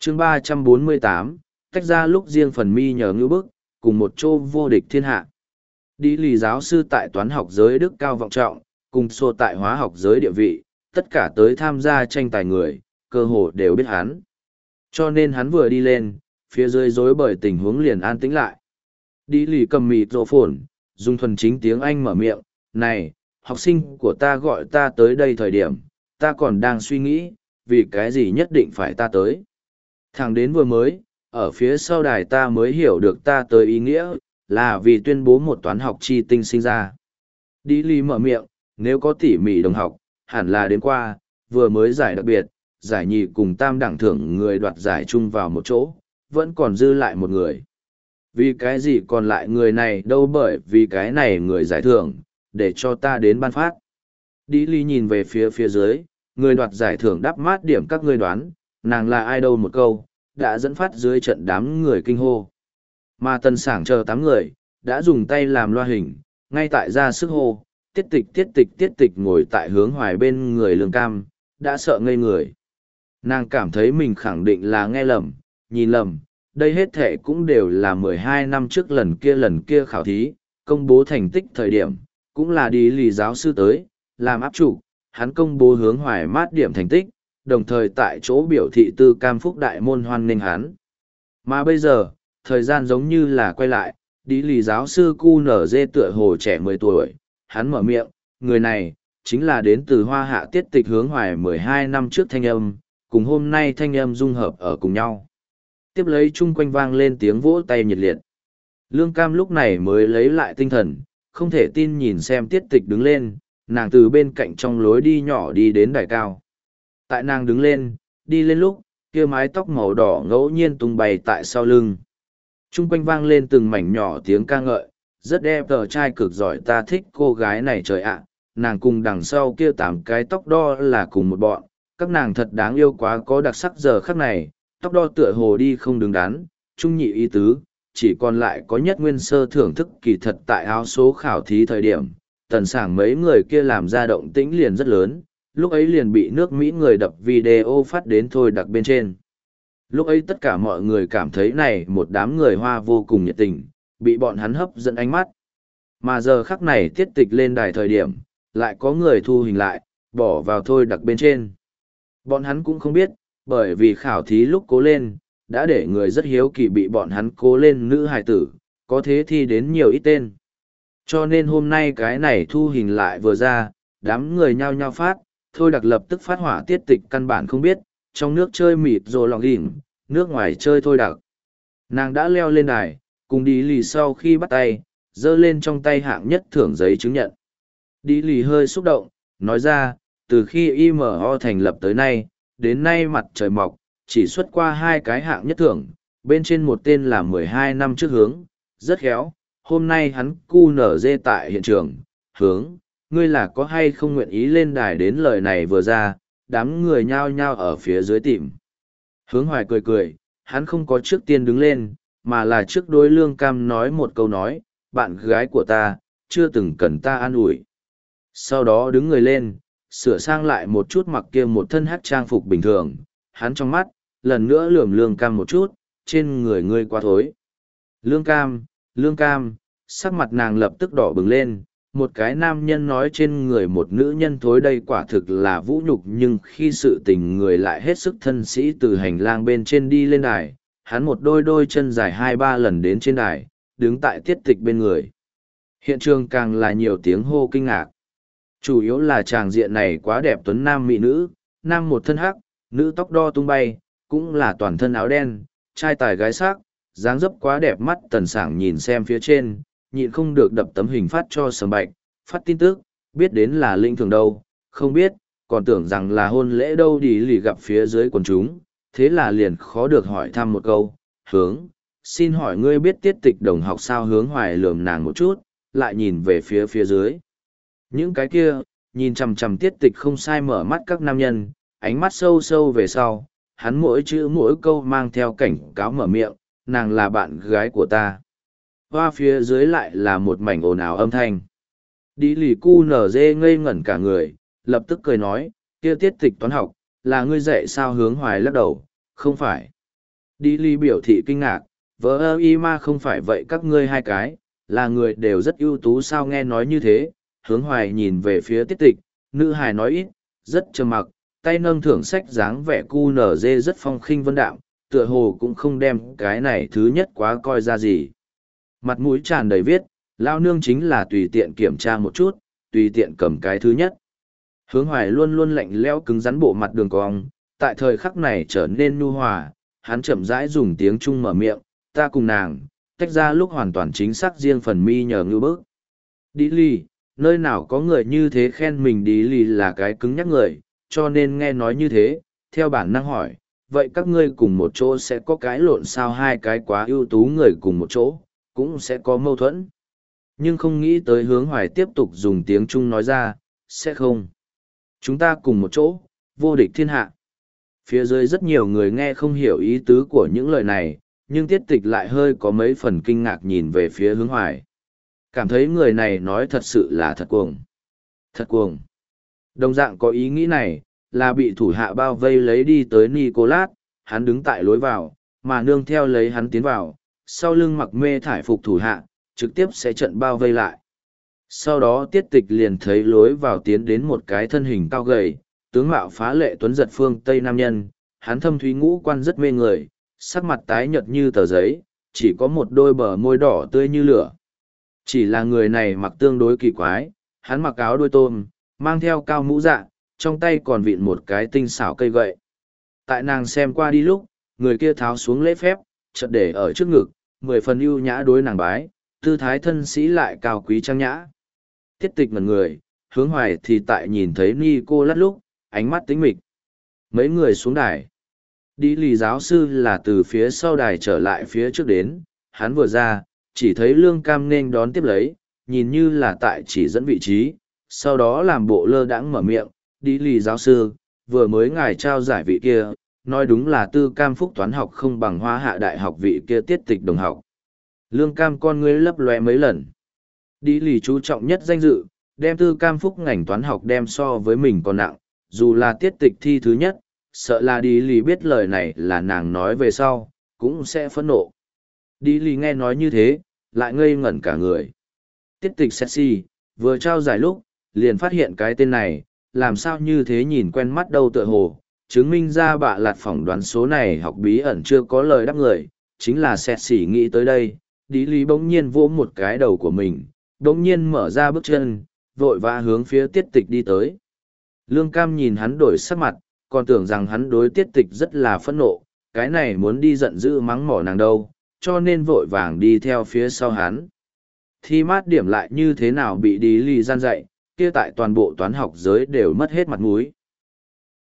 chương 348, tách ra lúc riêng phần mi nhờ ngữ bức, cùng một chỗ vô địch thiên hạ. Đi lì giáo sư tại toán học giới đức cao vọng trọng, cùng xô tại hóa học giới địa vị, tất cả tới tham gia tranh tài người, cơ hồ đều biết hắn. Cho nên hắn vừa đi lên, phía dưới rối bời tình huống liền an tĩnh lại. Đi lì cầm mịt rộ phồn, dùng thuần chính tiếng Anh mở miệng, này, học sinh của ta gọi ta tới đây thời điểm, ta còn đang suy nghĩ, vì cái gì nhất định phải ta tới. Thẳng đến vừa mới, ở phía sau đài ta mới hiểu được ta tới ý nghĩa, là vì tuyên bố một toán học chi tinh sinh ra. Đi lì mở miệng, nếu có tỉ mỉ đồng học, hẳn là đến qua, vừa mới giải đặc biệt, giải nhì cùng tam đẳng thưởng người đoạt giải chung vào một chỗ, vẫn còn dư lại một người. Vì cái gì còn lại người này đâu, bởi vì cái này người giải thưởng, để cho ta đến ban phát. Đi lì nhìn về phía dưới, người đoạt giải thưởng đắp mát điểm các ngươi đoán, nàng là ai đâu một câu, đã dẫn phát dưới trận đám người kinh hô. Mà Tần Sảng chờ 8 người, đã dùng tay làm loa hình, ngay tại ra sức hô, tiết tịch ngồi tại hướng hoài bên người Lương Cam, đã sợ ngây người. Nàng cảm thấy mình khẳng định là nghe lầm, nhìn lầm, đây hết thể cũng đều là 12 năm trước lần kia khảo thí, công bố thành tích thời điểm, cũng là đi lì giáo sư tới, làm áp trụ, hắn công bố hướng hoài mát điểm thành tích, đồng thời tại chỗ biểu thị Tư Cam Phúc đại môn hoan nghênh hắn. Mà bây giờ, thời gian giống như là quay lại, đi lì giáo sư QNZ tựa hồ trẻ 10 tuổi, hắn mở miệng, người này, chính là đến từ Hoa Hạ tiết tịch hướng hoài 12 năm trước thanh âm, cùng hôm nay thanh âm dung hợp ở cùng nhau. Tiếp lấy chung quanh vang lên tiếng vỗ tay nhiệt liệt. Lương Cam lúc này mới lấy lại tinh thần, không thể tin nhìn xem tiết tịch đứng lên, nàng từ bên cạnh trong lối đi nhỏ đi đến đài cao. Tại nàng đứng lên, đi lên lúc, kia mái tóc màu đỏ ngẫu nhiên tung bay tại sau lưng. Chung quanh vang lên từng mảnh nhỏ tiếng ca ngợi, rất đẹp tờ trai cực giỏi, ta thích cô gái này trời ạ, nàng cùng đằng sau kia 8 cái tóc đo là cùng một bọn, các nàng thật đáng yêu quá, có đặc sắc giờ khắc này, tóc đo tựa hồ đi không đứng đắn, trung nhị ý tứ, chỉ còn lại có nhất nguyên sơ thưởng thức kỳ thật tại áo số khảo thí thời điểm, Tần Sảng mấy người kia làm ra động tĩnh liền rất lớn, lúc ấy liền bị nước Mỹ người đập video phát đến thôi đặc bên trên. Lúc ấy tất cả mọi người cảm thấy này một đám người Hoa vô cùng nhiệt tình, bị bọn hắn hấp dẫn ánh mắt. Mà giờ khắc này tiết tịch lên đài thời điểm, lại có người thu hình lại, bỏ vào thôi đặc bên trên. Bọn hắn cũng không biết, bởi vì khảo thí lúc cố lên, đã để người rất hiếu kỳ bị bọn hắn cố lên nữ hài tử, có thế thi đến nhiều ít tên. Cho nên hôm nay cái này thu hình lại vừa ra, đám người nhao nhao phát, thôi đặc lập tức phát hỏa, tiết tịch căn bản không biết, trong nước chơi mịt rồi lòng đỉnh, nước ngoài chơi thôi đặc. Nàng đã leo lên đài, cùng đi lì sau khi bắt tay, giơ lên trong tay hạng nhất thưởng giấy chứng nhận. Đi lì hơi xúc động, nói ra, từ khi IMO thành lập tới nay, đến nay mặt trời mọc, chỉ xuất qua 2 cái hạng nhất thưởng, bên trên một tên là 12 năm trước hướng, rất khéo, hôm nay hắn QNZ tại hiện trường, hướng, ngươi là có hay không nguyện ý lên đài, đến lời này vừa ra, đám người nhao nhao ở phía dưới tìm. Hướng hoài cười cười, hắn không có trước tiên đứng lên, mà là trước đối Lương Cam nói một câu nói, bạn gái của ta, chưa từng cần ta an ủi. Sau đó đứng người lên, sửa sang lại một chút mặc kia một thân hát trang phục bình thường, hắn trong mắt, lần nữa lườm Lương Cam một chút, trên người ngươi quá thối. Lương Cam, sắc mặt nàng lập tức đỏ bừng lên, một cái nam nhân nói trên người một nữ nhân thối đây quả thực là vũ nhục, nhưng khi sự tình người lại hết sức thân sĩ từ hành lang bên trên đi lên đài, hắn một đôi chân dài 2-3 lần đến trên đài, đứng tại tiết tịch bên người. Hiện trường càng là nhiều tiếng hô kinh ngạc. Chủ yếu là tràng diện này quá đẹp, tuấn nam mỹ nữ, nam một thân hắc, nữ tóc đo tung bay, cũng là toàn thân áo đen, trai tài gái sắc, dáng dấp quá đẹp mắt. Tần Sảng nhìn xem phía trên, nhịn không được đập tấm hình phát cho Sầm Bạch, phát tin tức, biết đến là linh thường đâu, không biết, còn tưởng rằng là hôn lễ đâu. Đi lì gặp phía dưới quần chúng, thế là liền khó được hỏi thăm một câu, hướng, xin hỏi ngươi biết tiết tịch đồng học sao? Hướng hoài lườm nàng một chút, lại nhìn về phía dưới. Những cái kia, nhìn chằm chằm tiết tịch không sai mở mắt các nam nhân, ánh mắt sâu sâu về sau, hắn mỗi chữ mỗi câu mang theo cảnh cáo mở miệng, nàng là bạn gái của ta. Hoa phía dưới lại là một mảnh ồn ào âm thanh. Đi lì cu nở dê ngây ngẩn cả người, lập tức cười nói, kia tiết tịch toán học, là ngươi dạy sao? Hướng hoài lắc đầu, không phải. Đi ly biểu thị kinh ngạc, vợ ơ y ma không phải vậy các ngươi hai cái, là người đều rất ưu tú sao nghe nói như thế, hướng hoài nhìn về phía tiết tịch, nữ hài nói ít, rất trầm mặc, tay nâng thưởng sách dáng vẻ cu nở dê rất phong khinh vân đạm, tựa hồ cũng không đem cái này thứ nhất quá coi ra gì. Mặt mũi tràn đầy viết, lao nương chính là tùy tiện kiểm tra một chút, tùy tiện cầm cái thứ nhất. Hướng hoài luôn luôn lạnh lẽo cứng rắn bộ mặt đường cong, tại thời khắc này trở nên nhu hòa, hắn chậm rãi dùng tiếng Trung mở miệng, ta cùng nàng, tách ra lúc hoàn toàn chính xác riêng phần mi nhờ ngư bức. Đi ly, nơi nào có người như thế khen mình đi ly là cái cứng nhắc người, cho nên nghe nói như thế, theo bản năng hỏi, vậy các ngươi cùng một chỗ sẽ có cái lộn sao hai cái quá ưu tú người cùng một chỗ, cũng sẽ có mâu thuẫn. Nhưng không nghĩ tới hướng hoài tiếp tục dùng tiếng Trung nói ra, sẽ không. Chúng ta cùng một chỗ, vô địch thiên hạ. Phía dưới rất nhiều người nghe không hiểu ý tứ của những lời này, nhưng tiết tịch lại hơi có mấy phần kinh ngạc nhìn về phía hướng hoài. Cảm thấy người này nói thật sự là thật cuồng. Thật cuồng. Đồng dạng có ý nghĩ này, là bị thủ hạ bao vây lấy đi tới Nicolas, hắn đứng tại lối vào, mà nương theo lấy hắn tiến vào, sau lưng mặc mê thải phục thủ hạ, trực tiếp sẽ trận bao vây lại. Sau đó tiết tịch liền thấy lối vào tiến đến một cái thân hình cao gầy, tướng mạo phá lệ tuấn giật phương Tây Nam Nhân, hắn thâm thúy ngũ quan rất mê người, sắc mặt tái nhợt như tờ giấy, chỉ có một đôi bờ môi đỏ tươi như lửa. Chỉ là người này mặc tương đối kỳ quái, hắn mặc áo đuôi tôm, mang theo cao mũ dạ, trong tay còn vịn một cái tinh xảo cây gậy. Tại nàng xem qua đi lúc, người kia tháo xuống lễ phép, chợt để ở trước ngực, 10 phần ưu nhã đối nàng bái, tư thái thân sĩ lại cao quý trang nhã. Tiết tịch ngẩn người, hướng hoài thì tại nhìn thấy Nico lát lúc, ánh mắt tĩnh mịch. Mấy người xuống đài. Đi lì giáo sư là từ phía sau đài trở lại phía trước đến, hắn vừa ra, chỉ thấy Lương Cam nên đón tiếp lấy, nhìn như là tại chỉ dẫn vị trí, sau đó làm bộ lơ đãng mở miệng, đi lì giáo sư, vừa mới ngài trao giải vị kia, nói đúng là Tư Cam Phúc toán học không bằng Hoa Hạ Đại học vị kia tiết tịch đồng học. Lương Cam con ngươi lấp loe mấy lần. Đi lì chú trọng nhất danh dự, đem Tư Cam Phúc ngành toán học đem so với mình còn nặng, dù là tiết tịch thi thứ nhất, sợ là đi lì biết lời này là nàng nói về sau, cũng sẽ phẫn nộ. Đi lì nghe nói như thế, lại ngây ngẩn cả người. Tiết tịch sexy, vừa trao giải lúc, liền phát hiện cái tên này, làm sao như thế nhìn quen mắt đâu tựa hồ, chứng minh ra bạ lạt phỏng đoán số này học bí ẩn chưa có lời đáp người, chính là sexy nghĩ tới đây, đi lì bỗng nhiên vỗ một cái đầu của mình, bỗng nhiên mở ra bước chân, vội vã hướng phía tiết tịch đi tới. Lương Cam nhìn hắn đổi sắc mặt, còn tưởng rằng hắn đối tiết tịch rất là phẫn nộ, cái này muốn đi giận dữ mắng mỏ nàng đâu, cho nên vội vàng đi theo phía sau hắn. Thi mát điểm lại như thế nào bị đi lì gian dạy, kia tại toàn bộ toán học giới đều mất hết mặt mũi.